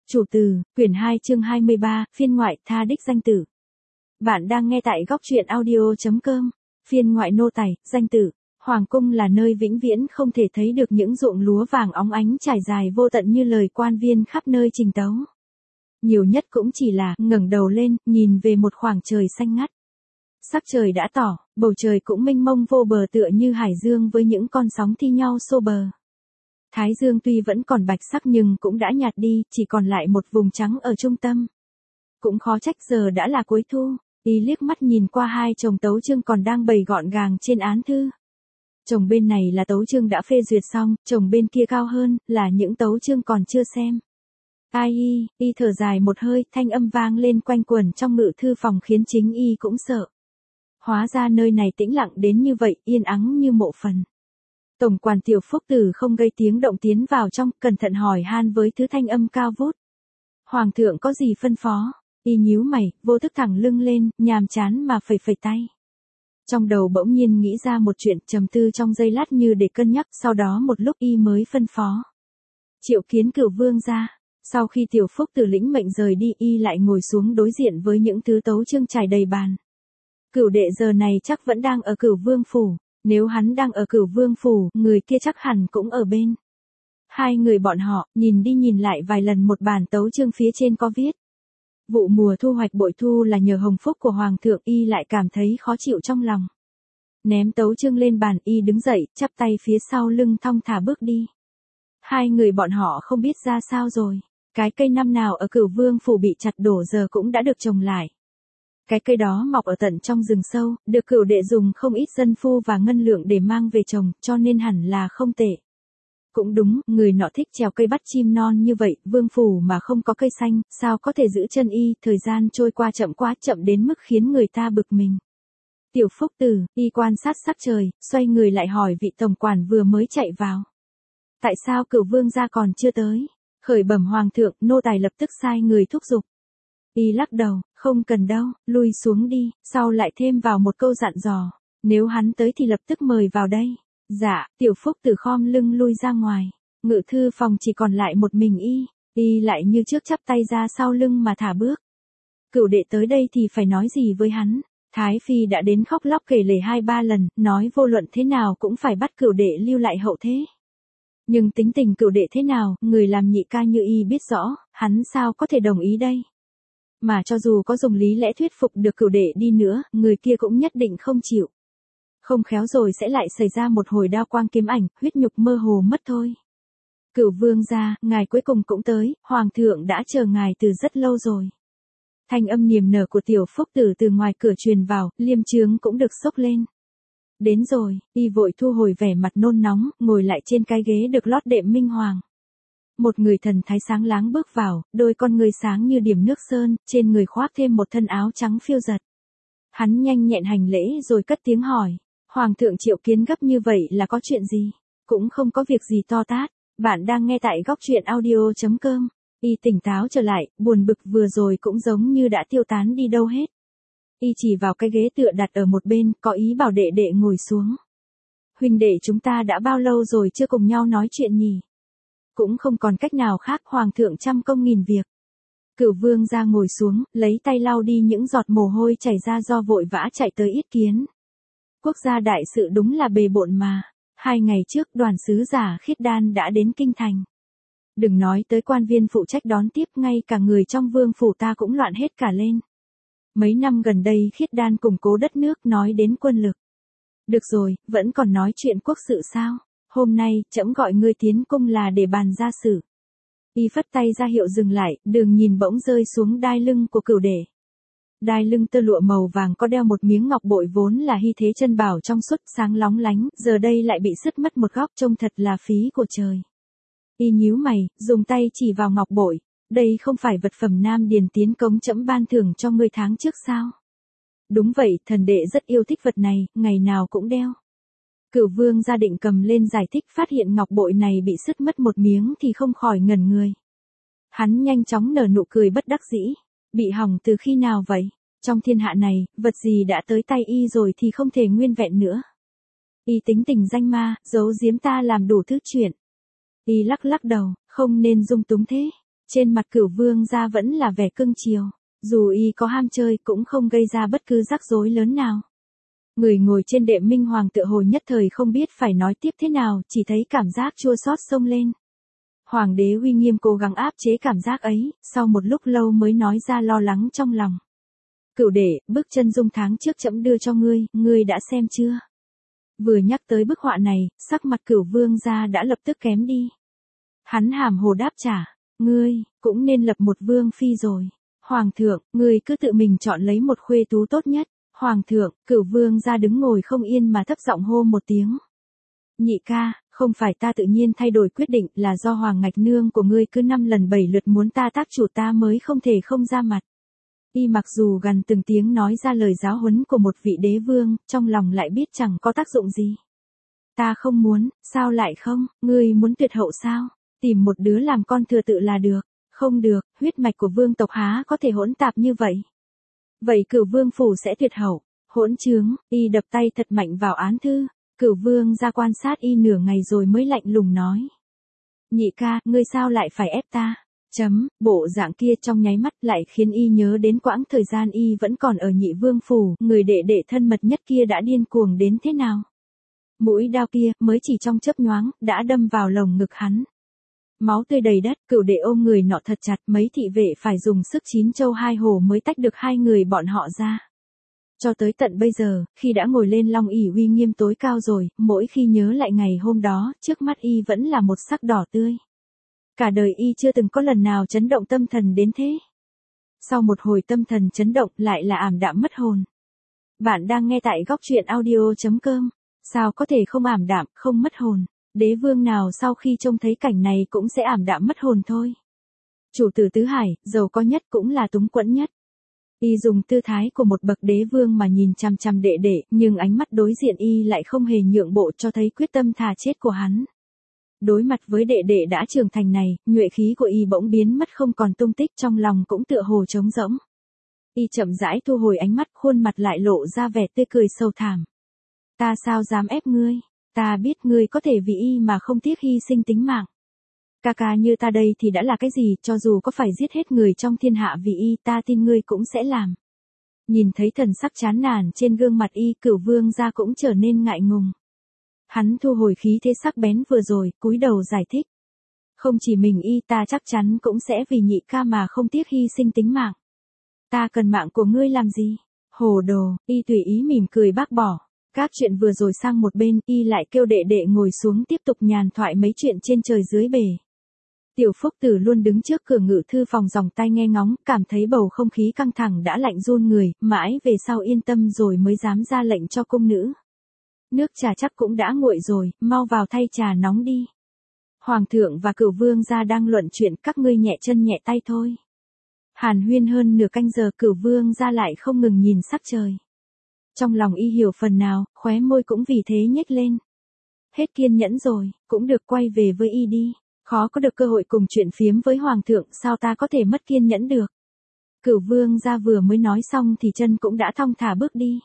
Chủ từ, quyển 2 chương 23, phiên ngoại, tha đích danh tử. Bạn đang nghe tại góc truyện audio.com. Phiên ngoại nô tài, danh tử. Hoàng cung là nơi vĩnh viễn không thể thấy được những ruộng lúa vàng óng ánh trải dài vô tận như lời quan viên khắp nơi trình tấu. Nhiều nhất cũng chỉ là ngẩng đầu lên, nhìn về một khoảng trời xanh ngắt. Sắc trời đã tỏ, bầu trời cũng mênh mông vô bờ tựa như hải dương với những con sóng thi nhau xô bờ. Thái dương tuy vẫn còn bạch sắc nhưng cũng đã nhạt đi, chỉ còn lại một vùng trắng ở trung tâm. Cũng khó trách giờ đã là cuối thu, y liếc mắt nhìn qua hai chồng tấu chương còn đang bày gọn gàng trên án thư. Chồng bên này là tấu chương đã phê duyệt xong, chồng bên kia cao hơn, là những tấu chương còn chưa xem. Ai y thở dài một hơi, thanh âm vang lên quanh quẩn trong ngự thư phòng khiến chính y cũng sợ. Hóa ra nơi này tĩnh lặng đến như vậy, yên ắng như mộ phần. Tổng quản Tiểu Phúc Tử không gây tiếng động tiến vào trong, cẩn thận hỏi han với thứ thanh âm cao vút. Hoàng thượng có gì phân phó? Y nhíu mày, vô thức thẳng lưng lên, nhàm chán mà phẩy phẩy tay. Trong đầu bỗng nhiên nghĩ ra một chuyện, trầm tư trong giây lát như để cân nhắc, sau đó một lúc y mới phân phó. Triệu kiến Cửu vương ra. Sau khi Tiểu Phúc Tử lĩnh mệnh rời đi, y lại ngồi xuống đối diện với những thứ tấu chương trải đầy bàn. Cửu đệ giờ này chắc vẫn đang ở Cửu vương phủ. Nếu hắn đang ở Cửu vương phủ, người kia chắc hẳn cũng ở bên. Hai người bọn họ, nhìn đi nhìn lại vài lần một bản tấu chương phía trên có viết. Vụ mùa thu hoạch bội thu là nhờ hồng phúc của Hoàng thượng, y lại cảm thấy khó chịu trong lòng. Ném tấu chương lên bàn, y đứng dậy, chắp tay phía sau lưng thong thả bước đi. Hai người bọn họ không biết ra sao rồi. Cái cây năm nào ở Cửu vương phủ bị chặt đổ giờ cũng đã được trồng lại. Cái cây đó mọc ở tận trong rừng sâu, được Cửu đệ dùng không ít dân phu và ngân lượng để mang về trồng, cho nên hẳn là không tệ. Cũng đúng, người nọ thích trèo cây bắt chim non như vậy, vương phủ mà không có cây xanh, sao có thể giữ chân y, thời gian trôi qua chậm quá, chậm đến mức khiến người ta bực mình. Tiểu Phúc Tử, y quan sát sắc trời, xoay người lại hỏi vị tổng quản vừa mới chạy vào. Tại sao Cửu vương gia còn chưa tới? Khởi bẩm Hoàng thượng, nô tài lập tức sai người thúc giục. Y lắc đầu, không cần đâu, lui xuống đi, sau lại thêm vào một câu dặn dò. Nếu hắn tới thì lập tức mời vào đây. Dạ, Tiểu Phúc Tử khom lưng lui ra ngoài. Ngự thư phòng chỉ còn lại một mình y lại như trước chắp tay ra sau lưng mà thả bước. Cửu đệ tới đây thì phải nói gì với hắn? Thái Phi đã đến khóc lóc kể lể 2-3 lần, nói vô luận thế nào cũng phải bắt Cửu đệ lưu lại hậu thế. Nhưng tính tình Cửu đệ thế nào, người làm nhị ca như y biết rõ, hắn sao có thể đồng ý đây? Mà cho dù có dùng lý lẽ thuyết phục được Cửu đệ đi nữa, người kia cũng nhất định không chịu. Không khéo rồi sẽ lại xảy ra một hồi đao quang kiếm ảnh, huyết nhục mơ hồ mất thôi. Cửu vương gia, ngài cuối cùng cũng tới, Hoàng thượng đã chờ ngài từ rất lâu rồi. Thanh âm niềm nở của Tiểu Phúc Tử từ ngoài cửa truyền vào, liêm trướng cũng được xốc lên. Đến rồi, y vội thu hồi vẻ mặt nôn nóng, ngồi lại trên cái ghế được lót đệm minh hoàng. Một người thần thái sáng láng bước vào, đôi con người sáng như điểm nước sơn, trên người khoác thêm một thân áo trắng phiêu giật. Hắn nhanh nhẹn hành lễ rồi cất tiếng hỏi, Hoàng thượng triệu kiến gấp như vậy là có chuyện gì? Cũng không có việc gì to tát, bạn đang nghe tại góc truyện audio.com. Y tỉnh táo trở lại, buồn bực vừa rồi cũng giống như đã tiêu tán đi đâu hết. Y chỉ vào cái ghế tựa đặt ở một bên, có ý bảo đệ đệ ngồi xuống. Huynh đệ chúng ta đã bao lâu rồi chưa cùng nhau nói chuyện nhỉ? Cũng không còn cách nào khác, Hoàng thượng trăm công nghìn việc. Cửu vương ra ngồi xuống, lấy tay lau đi những giọt mồ hôi chảy ra do vội vã chạy tới yết kiến. Quốc gia đại sự đúng là bề bộn mà. 2 ngày trước đoàn sứ giả Khiết Đan đã đến kinh thành. Đừng nói tới quan viên phụ trách đón tiếp, ngay cả người trong vương phủ ta cũng loạn hết cả lên. Mấy năm gần đây Khiết Đan củng cố đất nước, nói đến quân lực. Được rồi, vẫn còn nói chuyện quốc sự sao? Hôm nay, trẫm gọi ngươi tiến cung là để bàn gia sự. Y phất tay ra hiệu dừng lại, đường nhìn bỗng rơi xuống đai lưng của Cửu đệ. Đai lưng tơ lụa màu vàng có đeo một miếng ngọc bội vốn là hy thế chân bảo trong suốt sáng lóng lánh, giờ đây lại bị sứt mất một góc, trông thật là phí của trời. Y nhíu mày, dùng tay chỉ vào ngọc bội, đây không phải vật phẩm Nam Điền tiến cống trẫm ban thưởng cho ngươi tháng trước sao? Đúng vậy, thần đệ rất yêu thích vật này, ngày nào cũng đeo. Cửu vương gia định cầm lên giải thích, phát hiện ngọc bội này bị sứt mất một miếng thì không khỏi ngẩn người. Hắn nhanh chóng nở nụ cười bất đắc dĩ. Bị hỏng từ khi nào vậy? Trong thiên hạ này, vật gì đã tới tay y rồi thì không thể nguyên vẹn nữa. Y tính tình danh ma, giấu giếm ta làm đủ thứ chuyện. Y lắc lắc đầu, không nên dung túng thế. Trên mặt Cửu Vương gia vẫn là vẻ cưng chiều, dù y có ham chơi cũng không gây ra bất cứ rắc rối lớn nào. Người ngồi trên đệm minh hoàng tựa hồ nhất thời không biết phải nói tiếp thế nào, chỉ thấy cảm giác chua xót xông lên. Hoàng đế uy nghiêm cố gắng áp chế cảm giác ấy, sau một lúc lâu mới nói ra lo lắng trong lòng. Cửu đệ, bức chân dung tháng trước trẫm đưa cho ngươi đã xem chưa? Vừa nhắc tới bức họa này, sắc mặt Cửu Vương gia đã lập tức kém đi. Hắn hàm hồ đáp trả, ngươi, cũng nên lập một vương phi rồi. Hoàng thượng, ngươi cứ tự mình chọn lấy một khuê tú tốt nhất. Hoàng thượng, Cửu Vương gia đứng ngồi không yên mà thấp giọng hô một tiếng. Nhị ca, không phải ta tự nhiên thay đổi quyết định, là do Hoàng Ngạch Nương của ngươi cứ 5 lần 7 lượt muốn ta tác chủ, ta mới không thể không ra mặt. Y mặc dù gần từng tiếng nói ra lời giáo huấn của một vị đế vương, trong lòng lại biết chẳng có tác dụng gì. Ta không muốn, sao lại không, ngươi muốn tuyệt hậu sao? Tìm một đứa làm con thừa tự là được. Không được, huyết mạch của vương tộc há có thể hỗn tạp như vậy. Vậy Cửu Vương phủ sẽ tuyệt hậu. Hỗn trướng, y đập tay thật mạnh vào án thư. Cửu Vương ra quan sát y nửa ngày rồi mới lạnh lùng nói. Nhị ca, ngươi sao lại phải ép ta? Bộ dạng kia trong nháy mắt lại khiến y nhớ đến quãng thời gian y vẫn còn ở Nhị Vương phủ, người đệ đệ thân mật nhất kia đã điên cuồng đến thế nào. Mũi đao kia, mới chỉ trong chớp nhoáng, đã đâm vào lồng ngực hắn. Máu tươi đầy đất, Cửu đệ ôm người nọ thật chặt, mấy thị vệ phải dùng sức 9 châu 2 hổ mới tách được hai người bọn họ ra. Cho tới tận bây giờ, khi đã ngồi lên long ỷ uy nghiêm tối cao rồi, mỗi khi nhớ lại ngày hôm đó, trước mắt y vẫn là một sắc đỏ tươi. Cả đời y chưa từng có lần nào chấn động tâm thần đến thế. Sau một hồi tâm thần chấn động lại là ảm đạm mất hồn. Bạn đang nghe tại góc truyện audio.com. Sao có thể không ảm đạm, không mất hồn. Đế vương nào sau khi trông thấy cảnh này cũng sẽ ảm đạm mất hồn thôi. Chủ tử tứ hải, giàu có nhất cũng là túng quẫn nhất. Y dùng tư thái của một bậc đế vương mà nhìn chằm chằm đệ đệ, nhưng ánh mắt đối diện y lại không hề nhượng bộ, cho thấy quyết tâm thà chết của hắn. Đối mặt với đệ đệ đã trưởng thành này, nhuệ khí của y bỗng biến mất không còn tung tích, trong lòng cũng tựa hồ trống rỗng. Y chậm rãi thu hồi ánh mắt, khuôn mặt lại lộ ra vẻ tươi cười sâu thẳm. Ta sao dám ép ngươi? Ta biết ngươi có thể vì y mà không tiếc hy sinh tính mạng. Ca ca như ta đây thì đã là cái gì, cho dù có phải giết hết người trong thiên hạ vì y, ta tin ngươi cũng sẽ làm. Nhìn thấy thần sắc chán nản trên gương mặt y, Cửu Vương gia cũng trở nên ngại ngùng. Hắn thu hồi khí thế sắc bén vừa rồi, cúi đầu giải thích. Không chỉ mình y, ta chắc chắn cũng sẽ vì nhị ca mà không tiếc hy sinh tính mạng. Ta cần mạng của ngươi làm gì? Hồ đồ, y tùy ý mỉm cười bác bỏ. Các chuyện vừa rồi sang một bên, y lại kêu đệ đệ ngồi xuống tiếp tục nhàn thoại mấy chuyện trên trời dưới bể. Tiểu Phúc Tử luôn đứng trước cửa ngự thư phòng dòng tai nghe ngóng, cảm thấy bầu không khí căng thẳng đã lạnh run người, mãi về sau yên tâm rồi mới dám ra lệnh cho cung nữ. Nước trà chắc cũng đã nguội rồi, mau vào thay trà nóng đi. Hoàng thượng và Cửu Vương gia đang luận chuyện, các ngươi nhẹ chân nhẹ tay thôi. Hàn huyên hơn nửa canh giờ, Cửu Vương gia lại không ngừng nhìn sắc trời. Trong lòng y hiểu phần nào, khóe môi cũng vì thế nhếch lên. Hết kiên nhẫn rồi, cũng được quay về với y đi. Khó có được cơ hội cùng chuyện phiếm với Hoàng thượng, sao ta có thể mất kiên nhẫn được. Cửu Vương gia vừa mới nói xong thì chân cũng đã thong thả bước đi.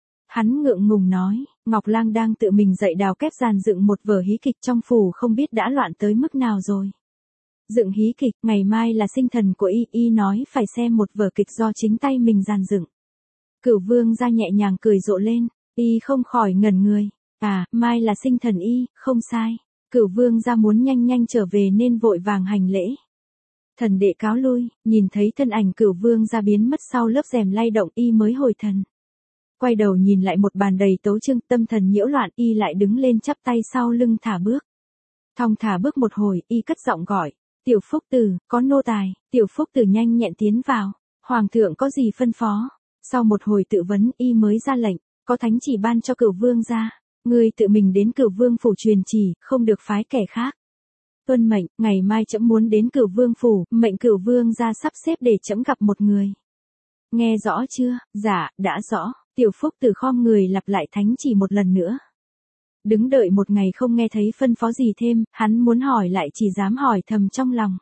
Hắn ngượng ngùng nói, Ngọc Lang đang tự mình dạy đào kép dàn dựng một vở hí kịch trong phủ, không biết đã loạn tới mức nào rồi. Dựng hí kịch, ngày mai là sinh thần của y nói phải xem một vở kịch do chính tay mình dàn dựng. Cửu Vương gia nhẹ nhàng cười rộ lên, y không khỏi ngẩn người. À, mai là sinh thần y, không sai. Cửu Vương gia muốn nhanh nhanh trở về nên vội vàng hành lễ. Thần đệ cáo lui, nhìn thấy thân ảnh Cửu Vương gia biến mất sau lớp rèm lay động, y mới hồi thần. Quay đầu nhìn lại một bàn đầy tấu chương, tâm thần nhiễu loạn, y lại đứng lên chắp tay sau lưng thả bước. Thong thả bước một hồi, y cất giọng gọi, Tiểu Phúc Tử, có nô tài. Tiểu Phúc Tử nhanh nhẹn tiến vào. Hoàng thượng có gì phân phó? Sau một hồi tự vấn, y mới ra lệnh, có thánh chỉ ban cho Cửu Vương gia, ngươi tự mình đến Cửu Vương phủ truyền chỉ, không được phái kẻ khác. Tuân mệnh, ngày mai trẫm muốn đến Cửu Vương phủ, mệnh Cửu Vương gia sắp xếp để trẫm gặp một người. Nghe rõ chưa? Dạ, đã rõ. Tiểu Phúc Tử khom người lặp lại thánh chỉ một lần nữa. Đứng đợi một ngày không nghe thấy phân phó gì thêm, hắn muốn hỏi lại chỉ dám hỏi thầm trong lòng.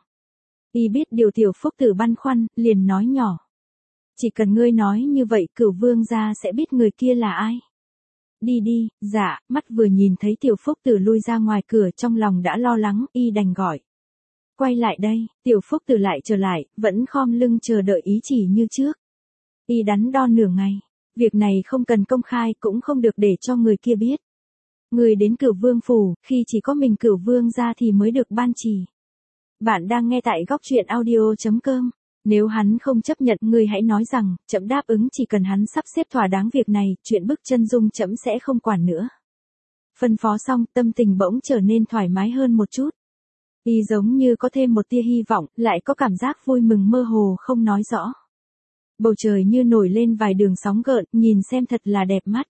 Y biết điều Tiểu Phúc Tử băn khoăn, liền nói nhỏ. Chỉ cần ngươi nói như vậy, Cửu Vương gia sẽ biết người kia là ai. Đi đi. Dạ. Mắt vừa nhìn thấy Tiểu Phúc Tử lui ra ngoài cửa, trong lòng đã lo lắng, y đành gọi. quay lại đây, Tiểu Phúc Tử lại trở lại, vẫn khom lưng chờ đợi ý chỉ như trước. Y đắn đo nửa ngày, việc này không cần công khai cũng không được để cho người kia biết. Người đến Cửu Vương phủ, khi chỉ có mình Cửu Vương ra thì mới được ban chỉ. Bạn đang nghe tại góc truyện audio.com. Nếu hắn không chấp nhận, người hãy nói rằng, trẫm đáp ứng, chỉ cần hắn sắp xếp thỏa đáng việc này, chuyện bức chân dung trẫm sẽ không quản nữa. Phân phó xong, tâm tình bỗng trở nên thoải mái hơn một chút. Y giống như có thêm một tia hy vọng, lại có cảm giác vui mừng mơ hồ không nói rõ. Bầu trời như nổi lên vài đường sóng gợn, nhìn xem thật là đẹp mắt.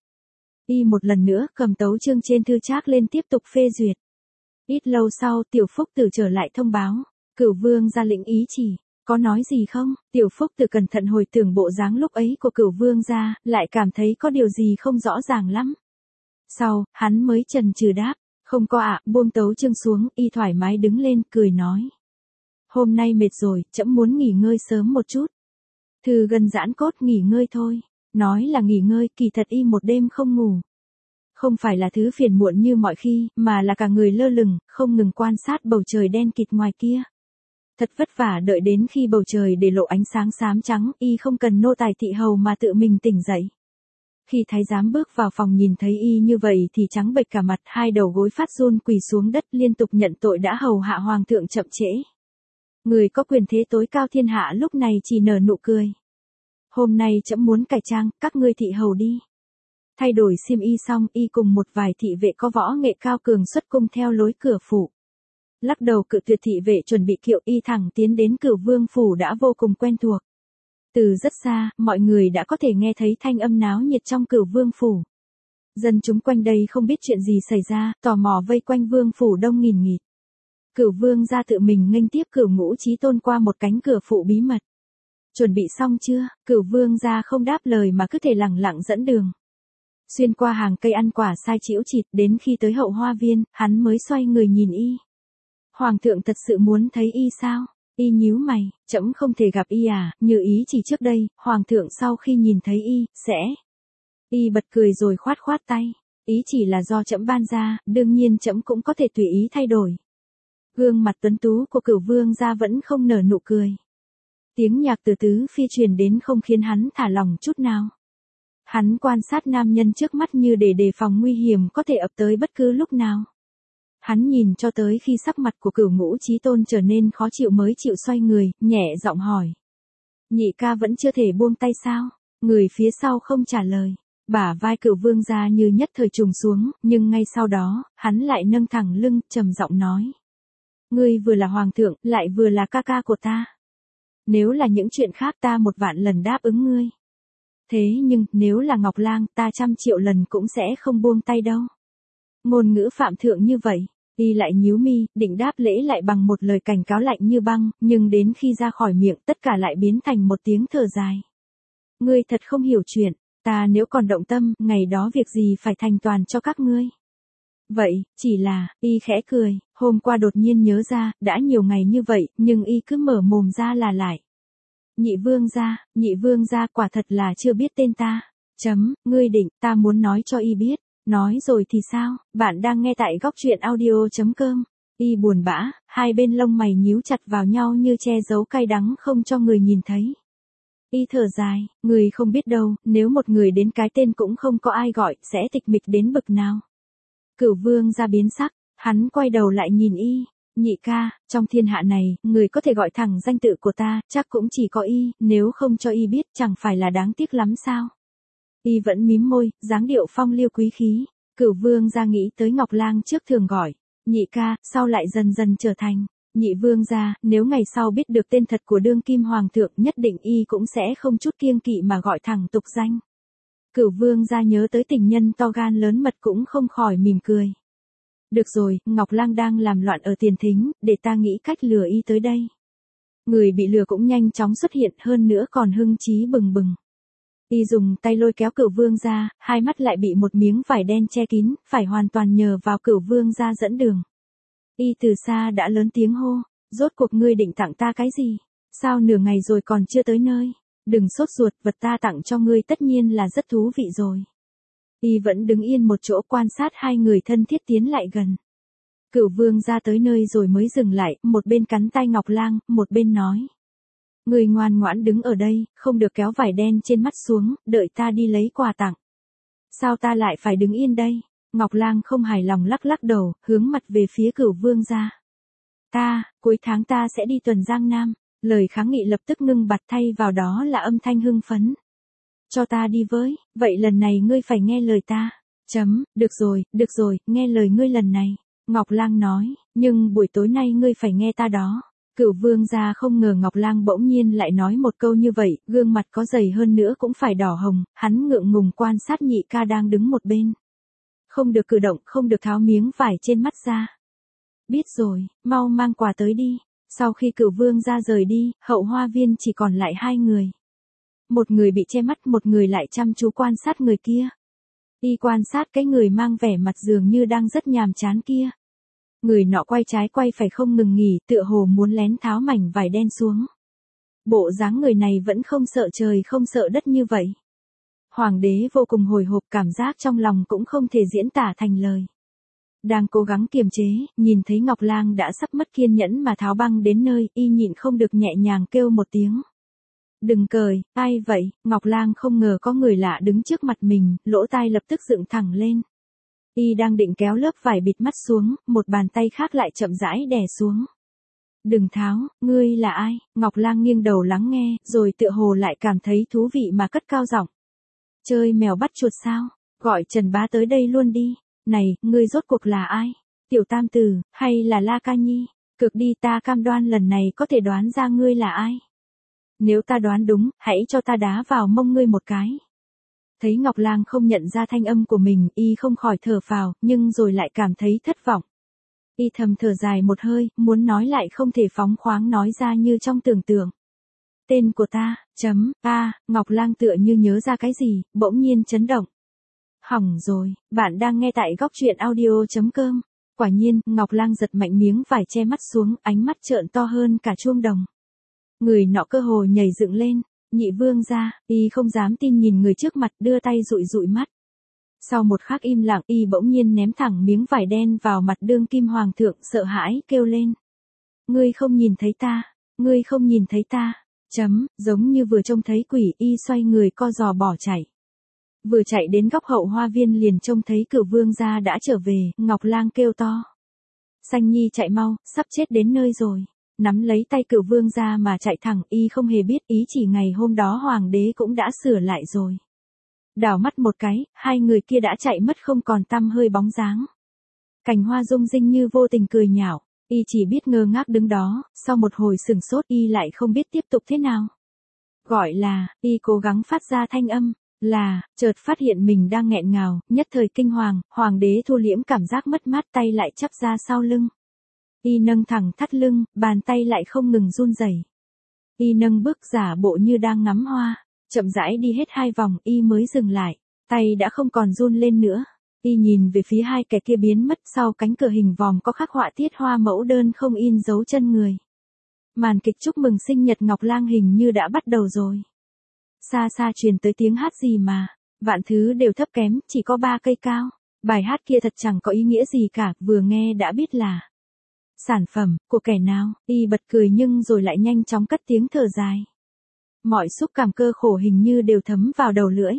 Y một lần nữa cầm tấu chương trên thư trác lên tiếp tục phê duyệt. Ít lâu sau, Tiểu Phúc Tử trở lại thông báo, Cửu Vương ra lĩnh ý chỉ, có nói gì không? Tiểu Phúc Tử cẩn thận hồi tưởng bộ dáng lúc ấy của Cửu Vương ra, lại cảm thấy có điều gì không rõ ràng lắm. Sau, hắn mới chần chừ đáp, không có ạ, buông tấu chương xuống, y thoải mái đứng lên, cười nói. Hôm nay mệt rồi, trẫm muốn nghỉ ngơi sớm một chút. Thư gần giãn cốt nghỉ ngơi thôi. Nói là nghỉ ngơi, kỳ thật y một đêm không ngủ. Không phải là thứ phiền muộn như mọi khi, mà là cả người lơ lửng, không ngừng quan sát bầu trời đen kịt ngoài kia. Thật vất vả đợi đến khi bầu trời để lộ ánh sáng xám trắng, y không cần nô tài thị hầu mà tự mình tỉnh dậy. Khi thái giám bước vào phòng nhìn thấy y như vậy thì trắng bệch cả mặt, hai đầu gối phát run quỳ xuống đất liên tục nhận tội đã hầu hạ hoàng thượng chậm trễ. Người có quyền thế tối cao thiên hạ lúc này chỉ nở nụ cười. Hôm nay trẫm muốn cải trang, các ngươi thị hầu đi. Thay đổi xiêm y xong, y cùng một vài thị vệ có võ nghệ cao cường xuất cung theo lối cửa phủ. Lắc đầu cự tuyệt thị vệ chuẩn bị kiệu, y thẳng tiến đến Cửu Vương phủ đã vô cùng quen thuộc. Từ rất xa, mọi người đã có thể nghe thấy thanh âm náo nhiệt trong Cửu Vương phủ. Dân chúng quanh đây không biết chuyện gì xảy ra, tò mò vây quanh Vương phủ đông nghìn nghịt. Cửu Vương ra tự mình nghênh tiếp Cửu Ngũ Chí Tôn qua một cánh cửa phụ bí mật. Chuẩn bị xong chưa? Cửu Vương ra không đáp lời mà cứ thể lẳng lặng dẫn đường. Xuyên qua hàng cây ăn quả sai chĩu chịt, đến khi tới hậu hoa viên, hắn mới xoay người nhìn y. Hoàng thượng thật sự muốn thấy y sao? Y nhíu mày, trẫm không thể gặp y à, như ý chỉ trước đây, hoàng thượng sau khi nhìn thấy y, sẽ... Y bật cười rồi khoát khoát tay. Ý chỉ là do trẫm ban ra, đương nhiên trẫm cũng có thể tùy ý thay đổi. Gương mặt tuấn tú của Cửu Vương ra vẫn không nở nụ cười. Tiếng nhạc từ tứ phi truyền đến không khiến hắn thả lòng chút nào. Hắn quan sát nam nhân trước mắt như để đề phòng nguy hiểm có thể ập tới bất cứ lúc nào. Hắn nhìn cho tới khi sắc mặt của Cửu Ngũ Chí Tôn trở nên khó chịu mới chịu xoay người, nhẹ giọng hỏi. Nhị ca vẫn chưa thể buông tay sao? Người phía sau không trả lời. Bả vai Cửu Vương ra như nhất thời trùng xuống, nhưng ngay sau đó, hắn lại nâng thẳng lưng, trầm giọng nói. Ngươi vừa là hoàng thượng, lại vừa là ca ca của ta. Nếu là những chuyện khác ta 1.000.000 lần đáp ứng ngươi. Thế nhưng, nếu là Ngọc Lang, ta 100.000.000 lần cũng sẽ không buông tay đâu. Ngôn ngữ phạm thượng như vậy, y lại nhíu mi, định đáp lễ lại bằng một lời cảnh cáo lạnh như băng, nhưng đến khi ra khỏi miệng tất cả lại biến thành một tiếng thở dài. Ngươi thật không hiểu chuyện, ta nếu còn động tâm, ngày đó việc gì phải thành toàn cho các ngươi. Vậy, chỉ là, y khẽ cười, hôm qua đột nhiên nhớ ra, đã nhiều ngày như vậy, nhưng y cứ mở mồm ra là lại. Nhị vương gia quả thật là chưa biết tên ta. Ngươi định, ta muốn nói cho y biết. Nói rồi thì sao, bạn đang nghe tại góc truyện audio.com. Y buồn bã, hai bên lông mày nhíu chặt vào nhau như che giấu cay đắng không cho người nhìn thấy. Y thở dài, người không biết đâu, nếu một người đến cái tên cũng không có ai gọi, sẽ tịch mịch đến bực nào. Cửu Vương ra biến sắc, hắn quay đầu lại nhìn y. Nhị ca, trong thiên hạ này, người có thể gọi thẳng danh tự của ta, chắc cũng chỉ có y, nếu không cho y biết chẳng phải là đáng tiếc lắm sao. Y vẫn mím môi, dáng điệu phong lưu quý khí. Cửu Vương ra nghĩ tới Ngọc Lang trước thường gọi. Nhị ca, sau lại dần dần trở thành. Nhị Vương ra, nếu ngày sau biết được tên thật của đương kim hoàng thượng nhất định y cũng sẽ không chút kiêng kỵ mà gọi thẳng tục danh. Cửu Vương ra nhớ tới tình nhân to gan lớn mật cũng không khỏi mỉm cười. Được rồi, Ngọc Lang đang làm loạn ở tiền thính, để ta nghĩ cách lừa y tới đây. Người bị lừa cũng nhanh chóng xuất hiện hơn nữa còn hưng chí bừng bừng. Y dùng tay lôi kéo Cửu Vương ra, hai mắt lại bị một miếng vải đen che kín, phải hoàn toàn nhờ vào Cửu Vương ra dẫn đường. Y từ xa đã lớn tiếng hô, rốt cuộc ngươi định tặng ta cái gì? Sao nửa ngày rồi còn chưa tới nơi? Đừng sốt ruột, vật ta tặng cho ngươi tất nhiên là rất thú vị rồi. Y vẫn đứng yên một chỗ quan sát hai người thân thiết tiến lại gần. Cửu vương ra tới nơi rồi mới dừng lại, một bên cắn tay Ngọc Lang, một bên nói. Người ngoan ngoãn đứng ở đây, không được kéo vải đen trên mắt xuống, đợi ta đi lấy quà tặng. Sao ta lại phải đứng yên đây? Ngọc Lang không hài lòng lắc lắc đầu, hướng mặt về phía Cửu vương ra. Cuối tháng ta sẽ đi tuần Giang Nam. Lời kháng nghị lập tức ngưng bặt, thay vào đó là âm thanh hưng phấn. Cho ta đi với, vậy lần này ngươi phải nghe lời ta. Được rồi, nghe lời ngươi lần này. Ngọc Lang nói, nhưng buổi tối nay ngươi phải nghe ta đó. Cửu vương gia không ngờ Ngọc Lang bỗng nhiên lại nói một câu như vậy, gương mặt có dày hơn nữa cũng phải đỏ hồng, hắn ngượng ngùng quan sát nhị ca đang đứng một bên. Không được cử động, không được tháo miếng vải trên mắt ra. Biết rồi, mau mang quà tới đi. Sau khi Cửu vương gia rời đi, hậu hoa viên chỉ còn lại hai người. Một người bị che mắt, một người lại chăm chú quan sát người kia. Y quan sát cái người mang vẻ mặt dường như đang rất nhàm chán kia. Người nọ quay trái quay phải không ngừng nghỉ, tựa hồ muốn lén tháo mảnh vải đen xuống. Bộ dáng người này vẫn không sợ trời không sợ đất như vậy. Hoàng đế vô cùng hồi hộp, cảm giác trong lòng cũng không thể diễn tả thành lời. Đang cố gắng kiềm chế, nhìn thấy Ngọc Lang đã sắp mất kiên nhẫn mà tháo băng đến nơi, y nhịn không được nhẹ nhàng kêu một tiếng. Đừng cười, ai vậy? Ngọc Lang không ngờ có người lạ đứng trước mặt mình, lỗ tai lập tức dựng thẳng lên. Y đang định kéo lớp vải bịt mắt xuống, một bàn tay khác lại chậm rãi đè xuống. Đừng tháo, ngươi là ai? Ngọc Lang nghiêng đầu lắng nghe, rồi tựa hồ lại cảm thấy thú vị mà cất cao giọng. Chơi mèo bắt chuột sao? Gọi Trần Bá tới đây luôn đi. Này, ngươi rốt cuộc là ai? Tiểu Tam Tử, hay là La Ca Nhi? Cực đi, ta cam đoan lần này có thể đoán ra ngươi là ai. Nếu ta đoán đúng, hãy cho ta đá vào mông ngươi một cái. Thấy Ngọc Lang không nhận ra thanh âm của mình, y không khỏi thở phào, nhưng rồi lại cảm thấy thất vọng. Y thầm thở dài một hơi, muốn nói lại không thể phóng khoáng nói ra như trong tưởng tượng. Tên của ta, Ngọc Lang tựa như nhớ ra cái gì, bỗng nhiên chấn động. Hỏng rồi, bạn đang nghe tại góc truyện audio.com. Quả nhiên, Ngọc Lang giật mạnh miếng vải che mắt xuống, ánh mắt trợn to hơn cả chuông đồng. Người nọ cơ hồ nhảy dựng lên, nhị vương gia, y không dám tin nhìn người trước mặt, đưa tay dụi dụi mắt. Sau một khắc im lặng, y bỗng nhiên ném thẳng miếng vải đen vào mặt đương kim hoàng thượng, sợ hãi kêu lên. Ngươi không nhìn thấy ta, ngươi không nhìn thấy ta. Giống như vừa trông thấy quỷ, y xoay người co giò bỏ chạy. Vừa chạy đến góc hậu hoa viên liền trông thấy Cửu vương gia đã trở về, Ngọc Lang kêu to. Xanh Nhi chạy mau, sắp chết đến nơi rồi. Nắm lấy tay Cửu vương gia mà chạy thẳng, y không hề biết ý chỉ ngày hôm đó hoàng đế cũng đã sửa lại rồi. Đảo mắt một cái, hai người kia đã chạy mất không còn tăm hơi bóng dáng. Cành Hoa rung rinh như vô tình cười nhạo, y chỉ biết ngơ ngác đứng đó, sau một hồi sừng sốt y lại không biết tiếp tục thế nào. Gọi là, y cố gắng phát ra thanh âm, là, chợt phát hiện mình đang nghẹn ngào, nhất thời kinh hoàng, hoàng đế thu liễm cảm giác mất mát, tay lại chắp ra sau lưng. Y nâng thẳng thắt lưng, bàn tay lại không ngừng run rẩy. Y nâng bước giả bộ như đang ngắm hoa, chậm rãi đi hết 2 vòng, y mới dừng lại, tay đã không còn run lên nữa. Y nhìn về phía hai kẻ kia biến mất sau cánh cửa hình vòm có khắc họa tiết hoa mẫu đơn không in dấu chân người. Màn kịch chúc mừng sinh nhật Ngọc Lang hình như đã bắt đầu rồi. Xa xa truyền tới tiếng hát gì mà, vạn thứ đều thấp kém, chỉ có 3 cây cao. Bài hát kia thật chẳng có ý nghĩa gì cả, vừa nghe đã biết là sản phẩm của kẻ nào. Y bật cười nhưng rồi lại nhanh chóng cất tiếng thở dài. Mọi xúc cảm cơ khổ hình như đều thấm vào đầu lưỡi.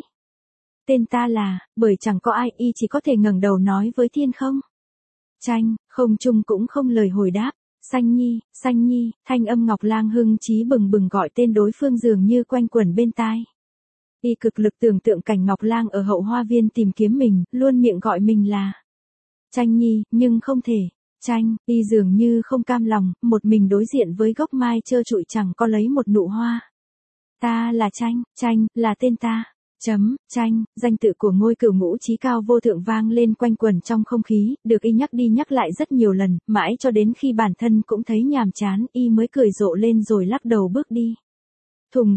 Tên ta là, bởi chẳng có ai, y chỉ có thể ngẩng đầu nói với thiên không. Tranh, không trung cũng không lời hồi đáp. Xanh Nhi, thanh âm Ngọc Lang hưng chí bừng bừng gọi tên đối phương dường như quanh quẩn bên tai. Y cực lực tưởng tượng cảnh Ngọc Lang ở hậu hoa viên tìm kiếm mình, luôn miệng gọi mình là Tranh Nhi, nhưng không thể. Tranh, y dường như không cam lòng, một mình đối diện với gốc mai trơ trụi chẳng có lấy một nụ hoa. Ta là Tranh, là tên ta. Tranh, danh tự của ngôi cửu ngũ chí cao vô thượng vang lên quanh quẩn trong không khí, được y nhắc đi nhắc lại rất nhiều lần, mãi cho đến khi bản thân cũng thấy nhàm chán, y mới cười rộ lên rồi lắc đầu bước đi. Thùng,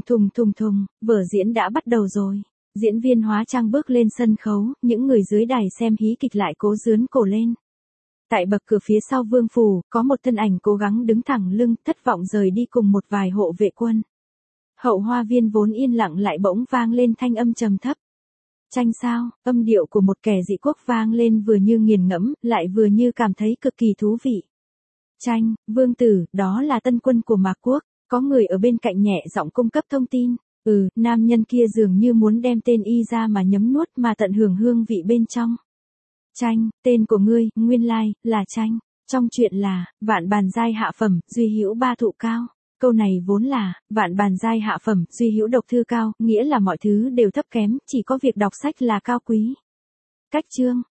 vở diễn đã bắt đầu rồi. Diễn viên hóa trang bước lên sân khấu, những người dưới đài xem hí kịch lại cố dướn cổ lên. Tại bậc cửa phía sau vương phủ, có một thân ảnh cố gắng đứng thẳng lưng, thất vọng rời đi cùng một vài hộ vệ quân. Hậu hoa viên vốn yên lặng lại bỗng vang lên thanh âm trầm thấp. Tranh sao? Âm điệu của một kẻ dị quốc vang lên vừa như nghiền ngẫm, lại vừa như cảm thấy cực kỳ thú vị. Tranh, vương tử, đó là tân quân của Mạc Quốc, có người ở bên cạnh nhẹ giọng cung cấp thông tin. Nam nhân kia dường như muốn đem tên y ra mà nhấm nuốt mà tận hưởng hương vị bên trong. Tranh, tên của ngươi, nguyên lai, là Tranh. Trong chuyện là, vạn bàn giai hạ phẩm, duy hữu ba thụ cao. Câu này vốn là, vạn bàn giai hạ phẩm, duy hữu độc thư cao, nghĩa là mọi thứ đều thấp kém, chỉ có việc đọc sách là cao quý. Cách chương,